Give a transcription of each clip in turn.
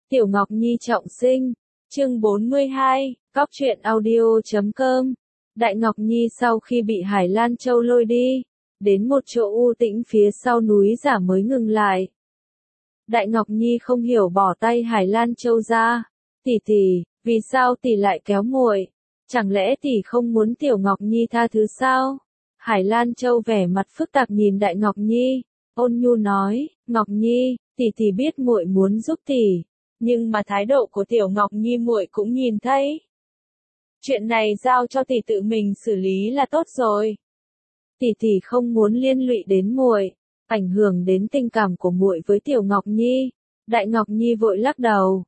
Tiểu Ngọc Nhi trọng sinh, chương 42, Cóc truyện audio.com. Đại Ngọc Nhi sau khi bị Hải Lan Châu lôi đi, đến một chỗ u tĩnh phía sau núi giả mới ngừng lại. Đại Ngọc Nhi không hiểu bỏ tay Hải Lan Châu ra. Tỷ tỷ, vì sao tỷ lại kéo muội? Chẳng lẽ tỷ không muốn Tiểu Ngọc Nhi tha thứ sao? Hải Lan Châu vẻ mặt phức tạp nhìn Đại Ngọc Nhi, ôn nhu nói, Ngọc Nhi, tỷ biết muội muốn giúp tỷ, nhưng mà thái độ của Tiểu Ngọc Nhi muội cũng nhìn thấy. Chuyện này giao cho tỷ tự mình xử lý là tốt rồi. Tỷ không muốn liên lụy đến muội, ảnh hưởng đến tình cảm của muội với Tiểu Ngọc Nhi. Đại Ngọc Nhi vội lắc đầu,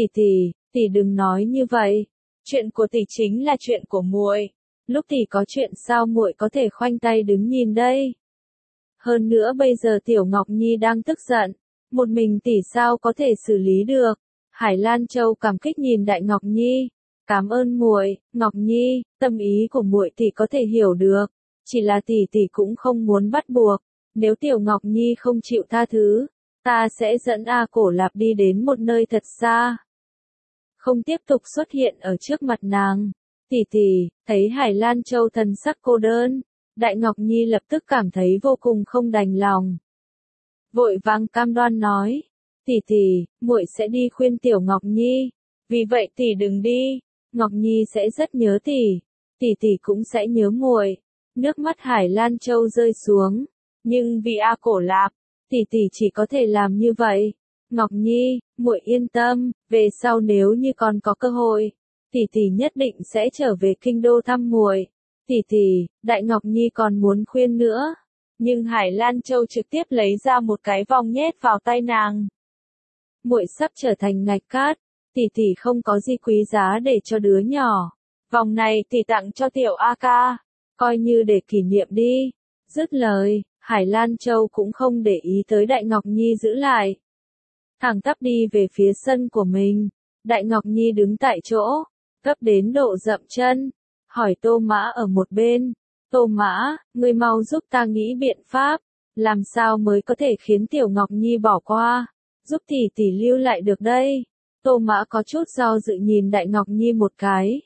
tỷ đừng nói như vậy. Chuyện của tỷ chính là chuyện của muội. Lúc tỷ có chuyện sao muội có thể khoanh tay đứng nhìn đây? Hơn nữa bây giờ Tiểu Ngọc Nhi đang tức giận, một mình tỷ sao có thể xử lý được? Hải Lan Châu cảm kích nhìn Đại Ngọc Nhi, cảm ơn muội, Ngọc Nhi, tâm ý của muội tỷ có thể hiểu được, chỉ là tỷ cũng không muốn bắt buộc. Nếu Tiểu Ngọc Nhi không chịu tha thứ, ta sẽ dẫn A Cổ Lạp đi đến một nơi thật xa, không tiếp tục xuất hiện ở trước mặt nàng. Tỷ, thấy Hải Lan Châu thần sắc cô đơn, Đại Ngọc Nhi lập tức cảm thấy vô cùng không đành lòng. Vội vàng cam đoan nói, tỷ, muội sẽ đi khuyên Tiểu Ngọc Nhi, vì vậy tỷ đừng đi, Ngọc Nhi sẽ rất nhớ tỷ cũng sẽ nhớ muội. Nước mắt Hải Lan Châu rơi xuống, nhưng vì A Cổ Lạp, tỷ chỉ có thể làm như vậy. Ngọc Nhi, muội yên tâm, về sau nếu như còn có cơ hội, tỷ nhất định sẽ trở về kinh đô thăm muội. Tỷ, Đại Ngọc Nhi còn muốn khuyên nữa, nhưng Hải Lan Châu trực tiếp lấy ra một cái vòng nhét vào tay nàng. Muội sắp trở thành ngạch cát, tỷ không có gì quý giá để cho đứa nhỏ. Vòng này tỷ tặng cho Tiểu A Ca, coi như để kỷ niệm đi. Dứt lời, Hải Lan Châu cũng không để ý tới Đại Ngọc Nhi giữ lại, thẳng tắp đi về phía sân của mình. Đại Ngọc Nhi đứng tại chỗ, gấp đến độ dậm chân, hỏi Tô Mã ở một bên, Tô Mã, ngươi mau giúp ta nghĩ biện pháp, làm sao mới có thể khiến Tiểu Ngọc Nhi bỏ qua, giúp tỷ lưu lại được đây. Tô Mã có chút do dự nhìn Đại Ngọc Nhi một cái.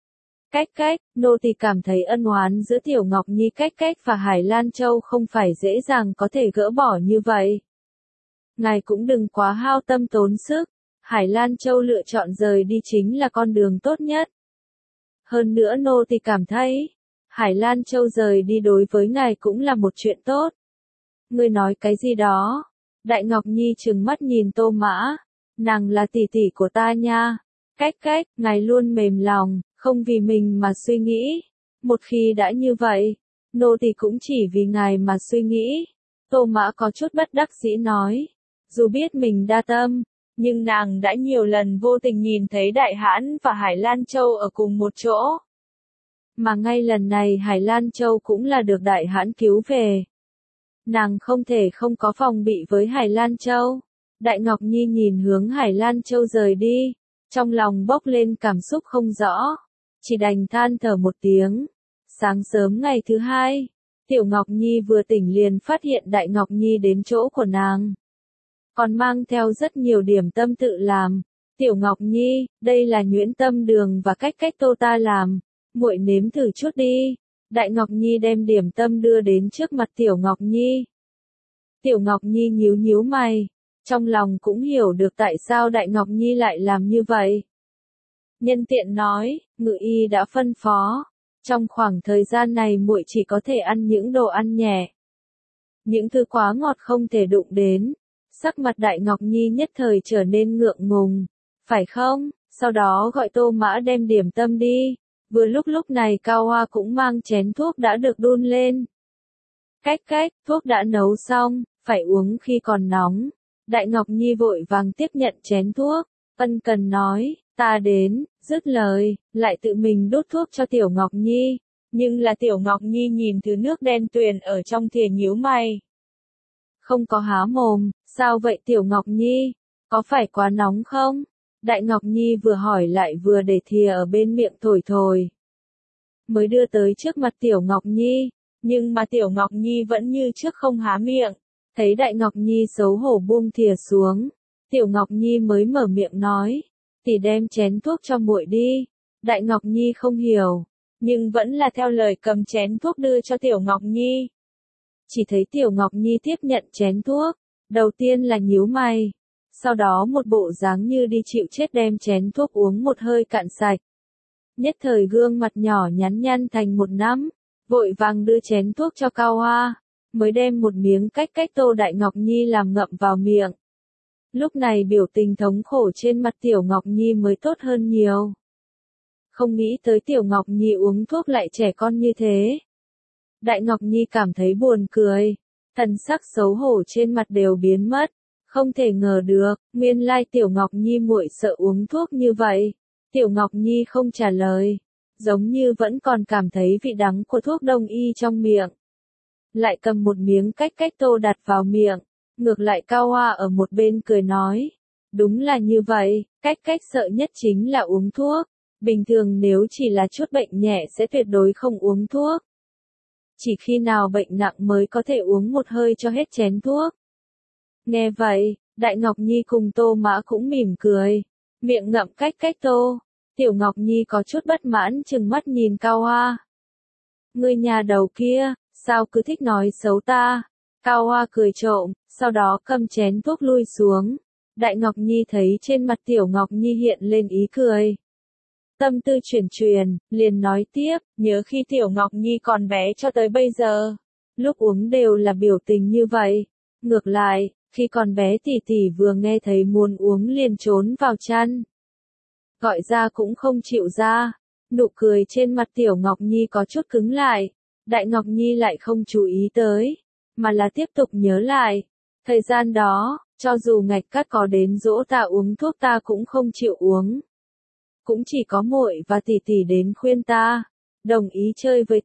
Cách, nô tỳ cảm thấy ân oán giữa Tiểu Ngọc Nhi cách và Hải Lan Châu không phải dễ dàng có thể gỡ bỏ như vậy. Ngài cũng đừng quá hao tâm tốn sức, Hải Lan Châu lựa chọn rời đi chính là con đường tốt nhất. Hơn nữa nô tỳ cảm thấy, Hải Lan Châu rời đi đối với ngài cũng là một chuyện tốt. Ngươi nói cái gì đó? Đại Ngọc Nhi trừng mắt nhìn Tô Mã, nàng là tỷ của ta nha. Cách, ngài luôn mềm lòng, không vì mình mà suy nghĩ. Một khi đã như vậy, nô tỳ cũng chỉ vì ngài mà suy nghĩ. Tô Mã có chút bất đắc dĩ nói, dù biết mình đa tâm, nhưng nàng đã nhiều lần vô tình nhìn thấy Đại Hãn và Hải Lan Châu ở cùng một chỗ. Mà ngay lần này Hải Lan Châu cũng là được Đại Hãn cứu về. Nàng không thể không có phòng bị với Hải Lan Châu. Đại Ngọc Nhi nhìn hướng Hải Lan Châu rời đi, trong lòng bốc lên cảm xúc không rõ, chỉ đành than thở một tiếng. Sáng sớm ngày thứ hai, Tiểu Ngọc Nhi vừa tỉnh liền phát hiện Đại Ngọc Nhi đến chỗ của nàng, còn mang theo rất nhiều điểm tâm tự làm. Tiểu Ngọc Nhi, đây là nhuyễn tâm đường và cách tô ta làm, muội nếm thử chút đi. Đại Ngọc Nhi đem điểm tâm đưa đến trước mặt Tiểu Ngọc Nhi. Tiểu Ngọc Nhi nhíu mày, trong lòng cũng hiểu được tại sao Đại Ngọc Nhi lại làm như vậy. Nhân tiện nói, Ngự y đã phân phó, trong khoảng thời gian này muội chỉ có thể ăn những đồ ăn nhẹ, những thứ quá ngọt không thể đụng đến. Sắc mặt Đại Ngọc Nhi nhất thời trở nên ngượng ngùng, phải không? Sau đó gọi Tô Mã đem điểm tâm đi. Vừa lúc này Cao Hoa cũng mang chén thuốc đã được đun lên. Cách, thuốc đã nấu xong, phải uống khi còn nóng. Đại Ngọc Nhi vội vàng tiếp nhận chén thuốc, ân cần nói, ta đến. Dứt lời, lại tự mình đút thuốc cho Tiểu Ngọc Nhi. Nhưng là Tiểu Ngọc Nhi nhìn thứ nước đen tuyền ở trong thìa nhíu mày, không có há mồm. Sao vậy Tiểu Ngọc Nhi? Có phải quá nóng không? Đại Ngọc Nhi vừa hỏi lại vừa để thìa ở bên miệng thổi. Mới đưa tới trước mặt Tiểu Ngọc Nhi, nhưng mà Tiểu Ngọc Nhi vẫn như trước không há miệng. Thấy Đại Ngọc Nhi xấu hổ buông thìa xuống, Tiểu Ngọc Nhi mới mở miệng nói, tỷ đem chén thuốc cho muội đi. Đại Ngọc Nhi không hiểu, nhưng vẫn là theo lời cầm chén thuốc đưa cho Tiểu Ngọc Nhi. Chỉ thấy Tiểu Ngọc Nhi tiếp nhận chén thuốc, đầu tiên là nhíu mày, sau đó một bộ dáng như đi chịu chết đem chén thuốc uống một hơi cạn sạch. Nhất thời gương mặt nhỏ nhắn nhăn thành một nắm, vội vàng đưa chén thuốc cho Cao Hoa, mới đem một miếng cách cách Tô Đại Ngọc Nhi làm ngậm vào miệng. Lúc này biểu tình thống khổ trên mặt Tiểu Ngọc Nhi mới tốt hơn nhiều. Không nghĩ tới Tiểu Ngọc Nhi uống thuốc lại trẻ con như thế. Đại Ngọc Nhi cảm thấy buồn cười, thần sắc xấu hổ trên mặt đều biến mất, không thể ngờ được, nguyên lai Tiểu Ngọc Nhi muội sợ uống thuốc như vậy. Tiểu Ngọc Nhi không trả lời, giống như vẫn còn cảm thấy vị đắng của thuốc đông y trong miệng. Lại cầm một miếng cách cách Tô đặt vào miệng, ngược lại Cao Hoa ở một bên cười nói, đúng là như vậy, cách cách sợ nhất chính là uống thuốc, bình thường nếu chỉ là chút bệnh nhẹ sẽ tuyệt đối không uống thuốc. Chỉ khi nào bệnh nặng mới có thể uống một hơi cho hết chén thuốc. Nghe vậy, Đại Ngọc Nhi cùng Tô Mã cũng mỉm cười, miệng ngậm cách cách Tô. Tiểu Ngọc Nhi có chút bất mãn chừng mắt nhìn Cao Hoa. Ngươi nhà đầu kia, sao cứ thích nói xấu ta? Cao Hoa cười trộm, sau đó cầm chén thuốc lui xuống. Đại Ngọc Nhi thấy trên mặt Tiểu Ngọc Nhi hiện lên ý cười. Tâm tư chuyển, liền nói tiếp, nhớ khi Tiểu Ngọc Nhi còn bé cho tới bây giờ, lúc uống đều là biểu tình như vậy. Ngược lại, khi còn bé tỷ tỷ vừa nghe thấy muốn uống liền trốn vào chăn. Gọi ra cũng không chịu ra. Nụ cười trên mặt Tiểu Ngọc Nhi có chút cứng lại. Đại Ngọc Nhi lại không chú ý tới, mà là tiếp tục nhớ lại. Thời gian đó, cho dù Ngạch Cát có đến dỗ ta uống thuốc ta cũng không chịu uống. Cũng chỉ có muội và tỷ tỷ đến khuyên ta, đồng ý chơi với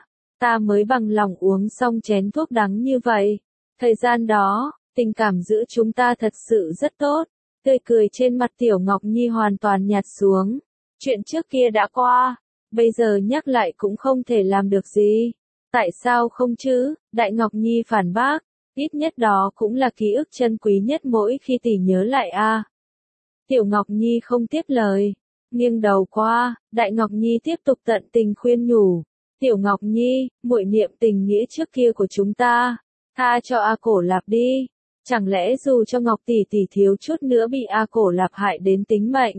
ta mới bằng lòng uống xong chén thuốc đắng như vậy. Thời gian đó, tình cảm giữa chúng ta thật sự rất tốt. Tươi cười trên mặt Tiểu Ngọc Nhi hoàn toàn nhạt xuống. Chuyện trước kia đã qua, bây giờ nhắc lại cũng không thể làm được gì. Tại sao không chứ? Đại Ngọc Nhi phản bác, ít nhất đó cũng là ký ức chân quý nhất mỗi khi tỷ nhớ lại a. Tiểu Ngọc Nhi không tiếp lời, nghiêng đầu qua, Đại Ngọc Nhi tiếp tục tận tình khuyên nhủ. Tiểu Ngọc Nhi, muội niệm tình nghĩa trước kia của chúng ta, tha cho A Cổ Lạp đi. Chẳng lẽ dù cho Ngọc tỷ tỷ thiếu chút nữa bị A Cổ Lạp hại đến tính mệnh,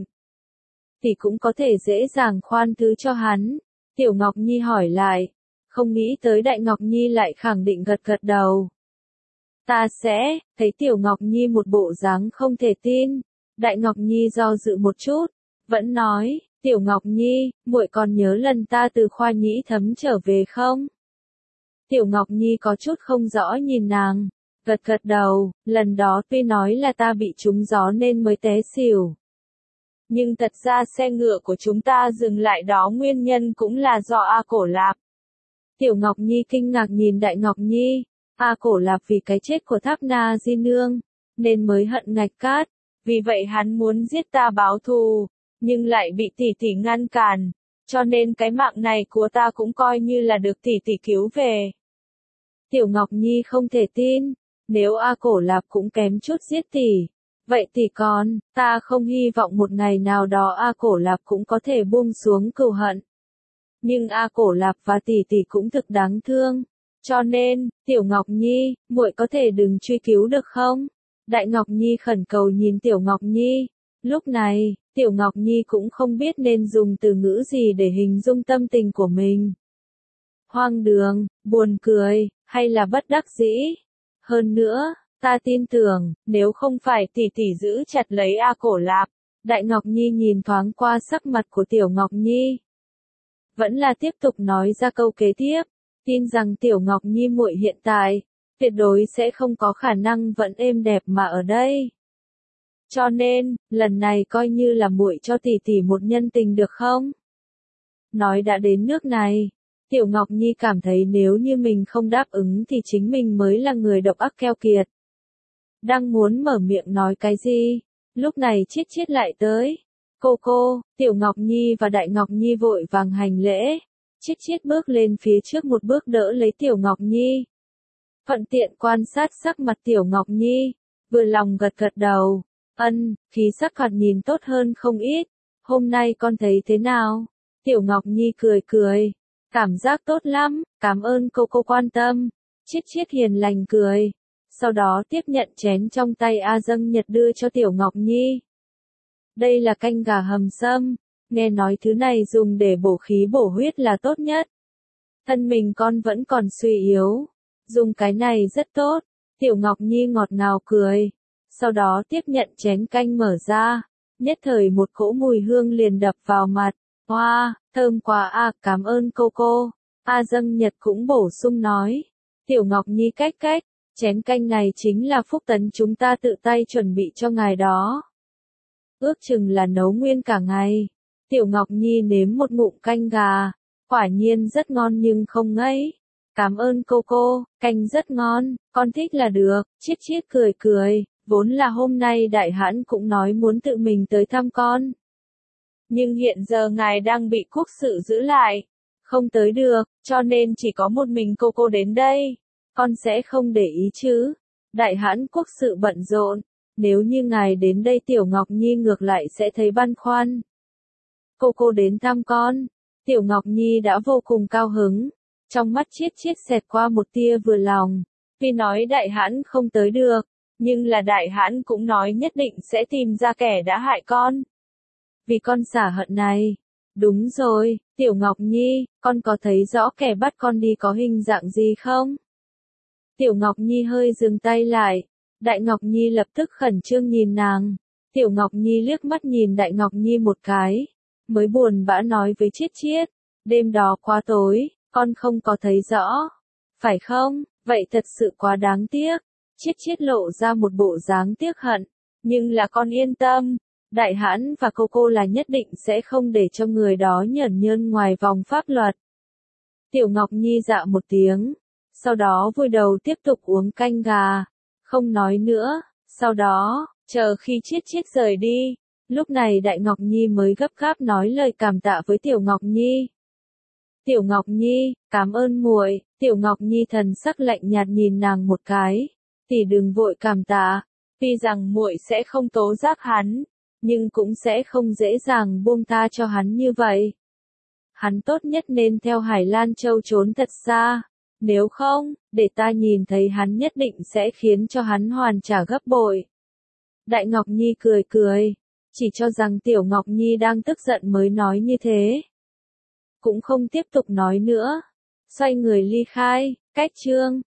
tỷ cũng có thể dễ dàng khoan thứ cho hắn? Tiểu Ngọc Nhi hỏi lại, không nghĩ tới Đại Ngọc Nhi lại khẳng định gật gật đầu. Ta sẽ, thấy Tiểu Ngọc Nhi một bộ dáng không thể tin. Đại Ngọc Nhi do dự một chút, vẫn nói, Tiểu Ngọc Nhi, muội còn nhớ lần ta từ khoa nhĩ thấm trở về không? Tiểu Ngọc Nhi có chút không rõ nhìn nàng, gật gật đầu, lần đó tuy nói là ta bị trúng gió nên mới té xỉu. Nhưng thật ra xe ngựa của chúng ta dừng lại đó nguyên nhân cũng là do A Cổ Lạp. Tiểu Ngọc Nhi kinh ngạc nhìn Đại Ngọc Nhi, A Cổ Lạp vì cái chết của Tháp Na Di Nương, nên mới hận Ngạch Cát, vì vậy hắn muốn giết ta báo thù, nhưng lại bị tỷ tỷ ngăn cản, cho nên cái mạng này của ta cũng coi như là được tỷ tỷ cứu về. Tiểu Ngọc Nhi không thể tin, nếu A Cổ Lạp cũng kém chút giết tỷ, vậy tỷ còn, ta không hy vọng một ngày nào đó A Cổ Lạp cũng có thể buông xuống cừu hận. Nhưng A Cổ Lạp và tỷ tỷ cũng thực đáng thương, cho nên, Tiểu Ngọc Nhi, muội có thể đừng truy cứu được không? Đại Ngọc Nhi khẩn cầu nhìn Tiểu Ngọc Nhi. Lúc này, Tiểu Ngọc Nhi cũng không biết nên dùng từ ngữ gì để hình dung tâm tình của mình. Hoang đường, buồn cười, hay là bất đắc dĩ? Hơn nữa, ta tin tưởng, nếu không phải tỷ tỷ giữ chặt lấy A Cổ Lạp. Đại Ngọc Nhi nhìn thoáng qua sắc mặt của Tiểu Ngọc Nhi, vẫn là tiếp tục nói ra câu kế tiếp, tin rằng Tiểu Ngọc Nhi muội hiện tại, tuyệt đối sẽ không có khả năng vẫn êm đẹp mà ở đây. Cho nên, lần này coi như là muội cho tỷ tỷ một nhân tình được không? Nói đã đến nước này, Tiểu Ngọc Nhi cảm thấy nếu như mình không đáp ứng thì chính mình mới là người độc ác keo kiệt. Đang muốn mở miệng nói cái gì, lúc này Chiết Chiết lại tới. Cô, Tiểu Ngọc Nhi và Đại Ngọc Nhi vội vàng hành lễ. Chiết Chiết bước lên phía trước một bước đỡ lấy Tiểu Ngọc Nhi. Thuận tiện quan sát sắc mặt Tiểu Ngọc Nhi, vừa lòng gật gật đầu. Khí sắc thoạt nhìn tốt hơn không ít. Hôm nay con thấy thế nào? Tiểu Ngọc Nhi cười cười. Cảm giác tốt lắm, cảm ơn cô quan tâm. Chiết Chiết hiền lành cười. Sau đó tiếp nhận chén trong tay A Dâng Nhật đưa cho Tiểu Ngọc Nhi. Đây là canh gà hầm sâm. Nghe nói thứ này dùng để bổ khí bổ huyết là tốt nhất. Thân mình con vẫn còn suy yếu. Dùng cái này rất tốt. Tiểu Ngọc Nhi ngọt ngào cười. Sau đó tiếp nhận chén canh mở ra. Nhất thời một cỗ mùi hương liền đập vào mặt. Hoa, thơm quá à, cảm ơn cô. A Dâng Nhật cũng bổ sung nói. Tiểu Ngọc Nhi cách, chén canh này chính là phúc tấn chúng ta tự tay chuẩn bị cho ngài đó. Ước chừng là nấu nguyên cả ngày. Tiểu Ngọc Nhi nếm một ngụm canh gà. Quả nhiên rất ngon nhưng không ngấy. Cảm ơn cô, canh rất ngon, con thích là được. Chiết Chiết cười. Vốn là hôm nay đại hãn cũng nói muốn tự mình tới thăm con. Nhưng hiện giờ ngài đang bị quốc sự giữ lại. Không tới được, cho nên chỉ có một mình cô đến đây. Con sẽ không để ý chứ. Đại hãn quốc sự bận rộn. Nếu như ngài đến đây Tiểu Ngọc Nhi ngược lại sẽ thấy băn khoăn. Cô đến thăm con. Tiểu Ngọc Nhi đã vô cùng cao hứng. Trong mắt Chiết Chiết xẹt qua một tia vừa lòng. Vì nói đại hãn không tới được. Nhưng là đại hãn cũng nói nhất định sẽ tìm ra kẻ đã hại con. Vì con xả hận này. Đúng rồi, Tiểu Ngọc Nhi, con có thấy rõ kẻ bắt con đi có hình dạng gì không? Tiểu Ngọc Nhi hơi dừng tay lại. Đại Ngọc Nhi lập tức khẩn trương nhìn nàng. Tiểu Ngọc Nhi liếc mắt nhìn Đại Ngọc Nhi một cái. Mới buồn bã nói với Chiết Chiết. Đêm đó quá tối, con không có thấy rõ. Phải không? Vậy thật sự quá đáng tiếc. Chiết Chiết lộ ra một bộ dáng tiếc hận. Nhưng là con yên tâm. Đại hãn và cô là nhất định sẽ không để cho người đó nhởn nhơn ngoài vòng pháp luật. Tiểu Ngọc Nhi dạ một tiếng. Sau đó vùi đầu tiếp tục uống canh gà. Không nói nữa. Sau đó, chờ khi Chiết Chiết rời đi. Lúc này Đại Ngọc Nhi mới gấp gáp nói lời cảm tạ với Tiểu Ngọc Nhi. Tiểu Ngọc Nhi, cảm ơn muội. Tiểu Ngọc Nhi thần sắc lạnh nhạt nhìn nàng một cái. Tỷ đừng vội cảm tạ. Tuy rằng muội sẽ không tố giác hắn. Nhưng cũng sẽ không dễ dàng buông tha cho hắn như vậy. Hắn tốt nhất nên theo Hải Lan Châu trốn thật xa. Nếu không, để ta nhìn thấy hắn nhất định sẽ khiến cho hắn hoàn trả gấp bội. Đại Ngọc Nhi cười. Chỉ cho rằng Tiểu Ngọc Nhi đang tức giận mới nói như thế. Cũng không tiếp tục nói nữa. Xoay người ly khai, cách chương.